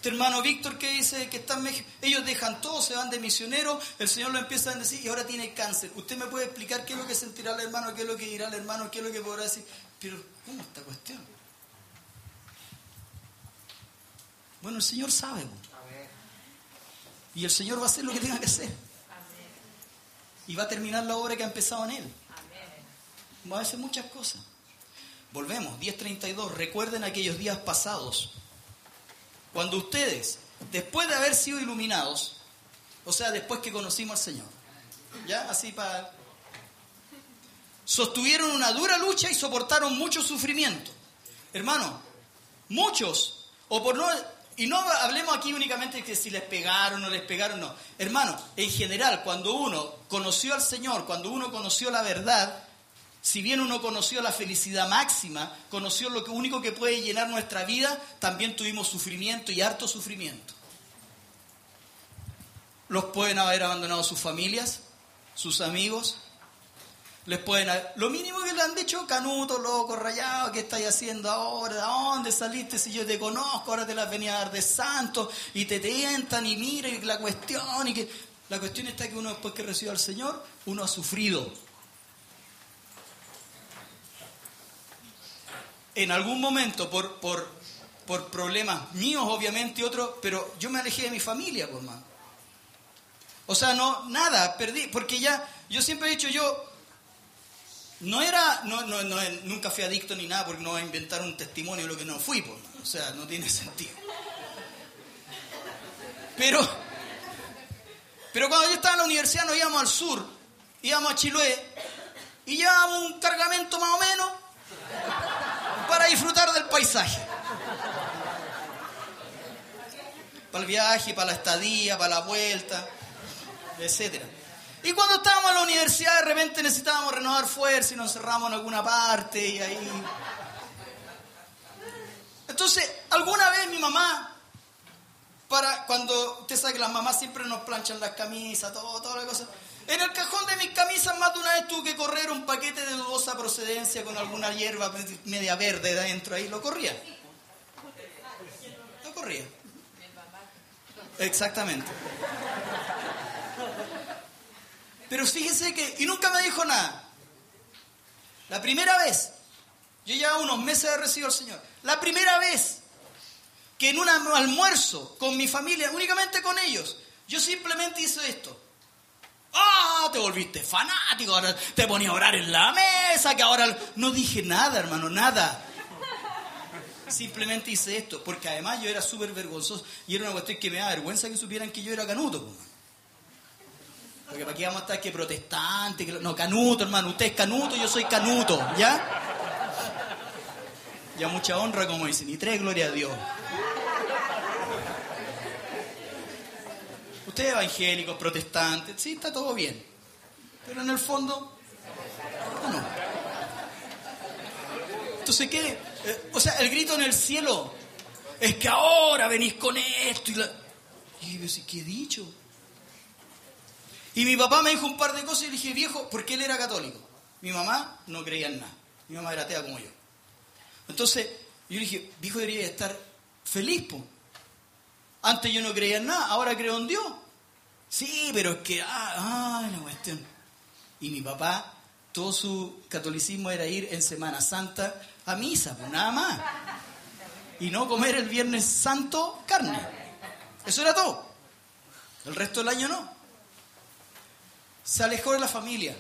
Este hermano Víctor que dice que está en México, ellos dejan todo, se van de misioneros, el Señor lo empieza a bendecir y ahora tiene cáncer. ¿Usted me puede explicar qué es lo que sentirá el hermano, qué es lo que dirá el hermano, qué es lo que podrá decir? Pero, ¿cómo esta cuestión? Bueno, el Señor sabe. Y el Señor va a hacer lo que tenga que hacer. Y va a terminar la obra que ha empezado en Él. Va a hacer muchas cosas. Volvemos, 10:32. Recuerden aquellos días pasados, cuando ustedes, después de haber sido iluminados, o sea, después que conocimos al Señor, ¿ya? Así para... sostuvieron una dura lucha y soportaron mucho sufrimiento. Hermano, muchos, o por no... Y no hablemos aquí únicamente de que si les pegaron o no les pegaron, no. Hermano, en general, cuando uno conoció al Señor, cuando uno conoció la verdad, si bien uno conoció la felicidad máxima, conoció lo único que puede llenar nuestra vida, también tuvimos sufrimiento y harto sufrimiento. Los pueden haber abandonado sus familias, sus amigos. Les pueden haber, lo mínimo que le han dicho, canuto, loco, rayado, ¿qué estáis haciendo ahora? ¿De dónde saliste? Si yo te conozco, ahora te las venía a dar de santo, y te tientan, y mira, y la cuestión, y que... La cuestión está que uno después que recibe al Señor, uno ha sufrido. En algún momento, por problemas míos, obviamente, y otros, pero yo me alejé de mi familia, por más. O sea, no, nada, perdí, porque ya, yo siempre he dicho, nunca fui adicto ni nada, porque no voy a inventar un testimonio de lo que no fui, por más. O sea, no tiene sentido. Pero cuando yo estaba en la universidad nos íbamos al sur, íbamos a Chiloé, y llevábamos un cargamento más o menos, para disfrutar del paisaje. Para el viaje, para la estadía, para la vuelta, etc. Y cuando estábamos en la universidad, de repente necesitábamos renovar fuerza y nos encerramos en alguna parte y ahí... Entonces, alguna vez mi mamá, cuando usted sabe que las mamás siempre nos planchan las camisas, toda la cosa... En el cajón de mis camisas más de una vez tuve que correr un paquete de dudosa procedencia con alguna hierba media verde de adentro. Ahí lo corría. Lo corría. Exactamente. Pero fíjese que... Y nunca me dijo nada. La primera vez, yo llevaba unos meses de recibo al Señor. La primera vez que en un almuerzo con mi familia, únicamente con ellos, yo simplemente hice esto. ¡Ah! Te volviste fanático, ahora te ponía a orar en la mesa, que ahora... No dije nada, hermano, nada. Simplemente hice esto, porque además yo era súper vergonzoso. Y era una cuestión que me da vergüenza que supieran que yo era canuto. Porque para qué vamos a estar que protestante, que... No, canuto, hermano, usted es canuto, yo soy canuto, ¿ya? Ya mucha honra, como dicen, y tres, gloria a Dios. Usted es evangélico, protestante, sí, está todo bien. Pero en el fondo, no. Entonces, ¿qué? O sea, el grito en el cielo es que ahora venís con esto. Y yo, ¿qué he dicho? Y mi papá me dijo un par de cosas y le dije, viejo, porque él era católico. Mi mamá no creía en nada. Mi mamá era atea como yo. Entonces, yo le dije, viejo, debería estar feliz, po. Antes yo no creía en nada, ahora creo en Dios. Sí, pero es que, la cuestión. Y mi papá, todo su catolicismo era ir en Semana Santa a misa, pues nada más. Y no comer el Viernes Santo carne. Eso era todo. El resto del año no. Se alejó de la familia.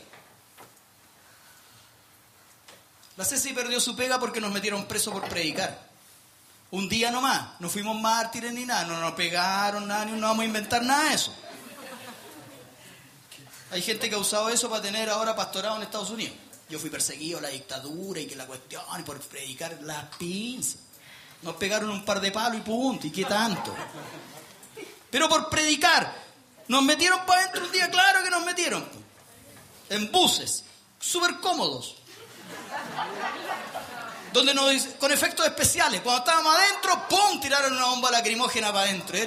La Ceci perdió su pega porque nos metieron presos por predicar. Un día nomás, no fuimos mártires ni nada, no nos pegaron nada, no vamos a inventar nada de eso. Hay gente que ha usado eso para tener ahora pastorado en Estados Unidos. Yo fui perseguido, la dictadura y que la cuestión, y por predicar las pinzas. Nos pegaron un par de palos y punto, y qué tanto. Pero por predicar, nos metieron para adentro un día, claro que nos metieron. En buses, súper cómodos. Donde con efectos especiales. Cuando estábamos adentro, ¡pum!, tiraron una bomba lacrimógena para adentro.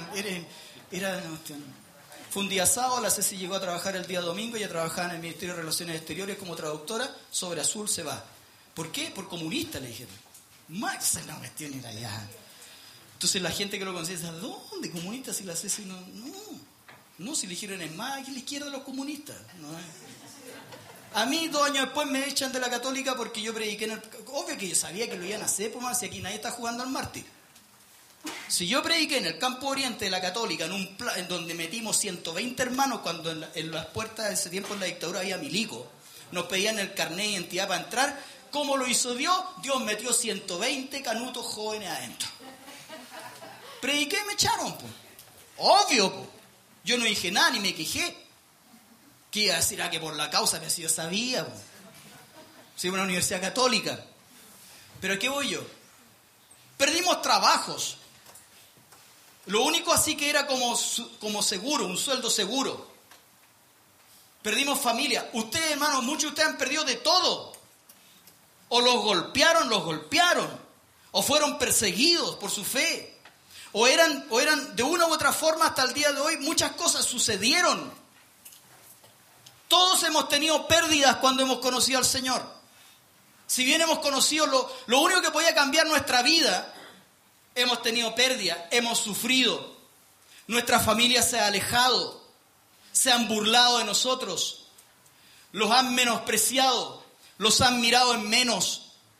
Fue un día sábado, la Ceci llegó a trabajar el día domingo, ella trabajaba en el Ministerio de Relaciones Exteriores como traductora, sobre azul se va. ¿Por qué? Por comunista, le dijeron. Max, no cuestión era ya. Entonces la gente que lo conocía dice, ¿a dónde? ¿Comunistas? Si la CC no, si eligieron es más aquí a la izquierda de los comunistas. No es. A mí 2 años después me echan de la Católica porque yo prediqué en el... Obvio que yo sabía que lo iban a hacer, pues, si aquí nadie está jugando al mártir. Si yo prediqué en el campo oriente de la Católica, en donde metimos 120 hermanos, cuando en las puertas de ese tiempo en la dictadura había milico, nos pedían el carnet de identidad para entrar, ¿cómo lo hizo Dios? Dios metió 120 canutos jóvenes adentro. Prediqué y me echaron, pues. Obvio, pues. Yo no dije nada ni me quejé. ¿Qué iba a decir? Que por la causa que yo sabía, pues. Soy una universidad católica. ¿Pero a qué voy yo? Perdimos trabajos. Lo único así que era como seguro, un sueldo seguro. Perdimos familia. Ustedes, hermanos, muchos de ustedes han perdido de todo. O los golpearon. O fueron perseguidos por su fe. O eran de una u otra forma hasta el día de hoy, muchas cosas sucedieron. Todos hemos tenido pérdidas cuando hemos conocido al Señor. Si bien hemos conocido lo único que podía cambiar nuestra vida, hemos tenido pérdidas, hemos sufrido. Nuestra familia se ha alejado, se han burlado de nosotros, los han menospreciado, los han mirado en menos.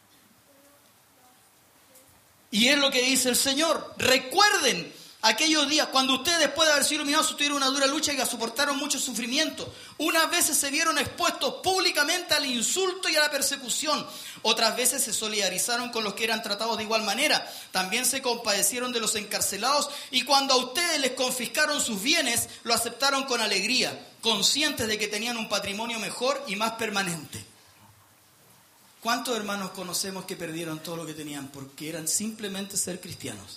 Y es lo que dice el Señor. Recuerden aquellos días cuando ustedes, después de haber sido iluminados, sostuvieron una dura lucha y que soportaron mucho sufrimiento. Unas veces se vieron expuestos públicamente al insulto y a la persecución. Otras veces se solidarizaron con los que eran tratados de igual manera. También se compadecieron de los encarcelados y cuando a ustedes les confiscaron sus bienes, lo aceptaron con alegría, conscientes de que tenían un patrimonio mejor y más permanente. ¿Cuántos hermanos conocemos que perdieron todo lo que tenían porque eran simplemente ser cristianos?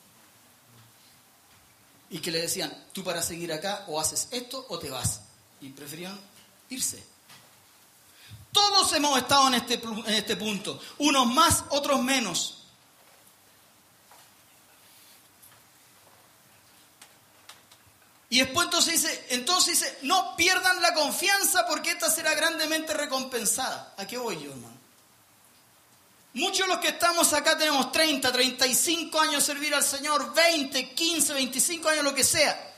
Y que le decían, tú para seguir acá o haces esto o te vas. Y preferían irse. Todos hemos estado en este punto. Unos más, otros menos. Y después entonces dice, no pierdan la confianza porque esta será grandemente recompensada. ¿A qué voy yo, hermano? Muchos de los que estamos acá tenemos 30, 35 años de servir al Señor, 20, 15, 25 años, lo que sea.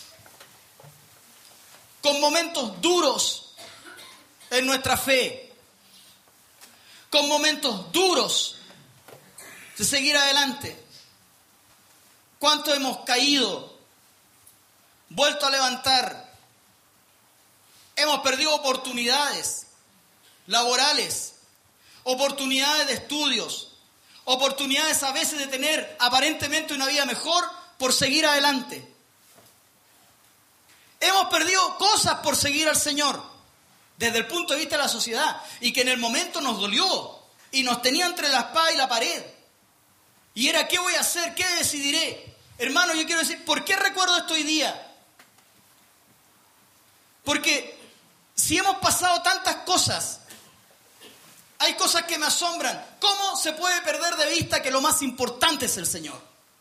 Con momentos duros en nuestra fe. Con momentos duros de seguir adelante. ¿Cuántos hemos caído? Vuelto a levantar. Hemos perdido oportunidades laborales. Oportunidades de estudios, oportunidades a veces de tener aparentemente una vida mejor por seguir adelante. Hemos perdido cosas por seguir al Señor, desde el punto de vista de la sociedad, y que en el momento nos dolió, y nos tenía entre la espada y la pared. Y era, ¿qué voy a hacer? ¿Qué decidiré? Hermano, yo quiero decir, ¿por qué recuerdo esto hoy día? Porque si hemos pasado tantas cosas, hay cosas que me asombran. ¿Cómo se puede perder de vista que lo más importante es el Señor?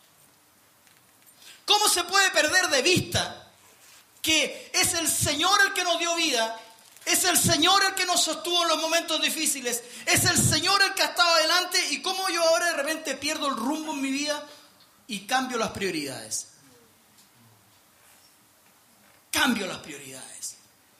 ¿Cómo se puede perder de vista que es el Señor el que nos dio vida? Es el Señor el que nos sostuvo en los momentos difíciles. Es el Señor el que ha estado adelante. ¿Y cómo yo ahora de repente pierdo el rumbo en mi vida y cambio las prioridades? Cambio las prioridades.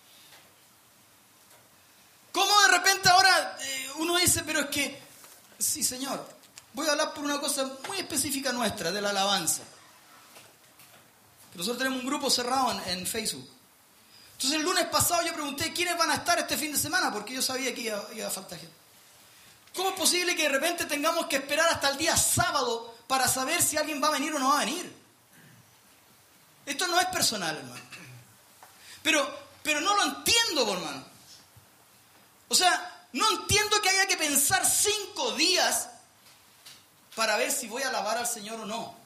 ¿Cómo de repente ahora uno dice, pero es que, sí, Señor, voy a hablar por una cosa muy específica nuestra, de la alabanza. Nosotros tenemos un grupo cerrado en Facebook. Entonces el lunes pasado yo pregunté, ¿quiénes van a estar este fin de semana? Porque yo sabía que iba a faltar gente. ¿Cómo es posible que de repente tengamos que esperar hasta el día sábado para saber si alguien va a venir o no va a venir? Esto no es personal, hermano. Pero no lo entiendo, hermano. O sea, no entiendo que haya que pensar 5 días para ver si voy a alabar al Señor o no.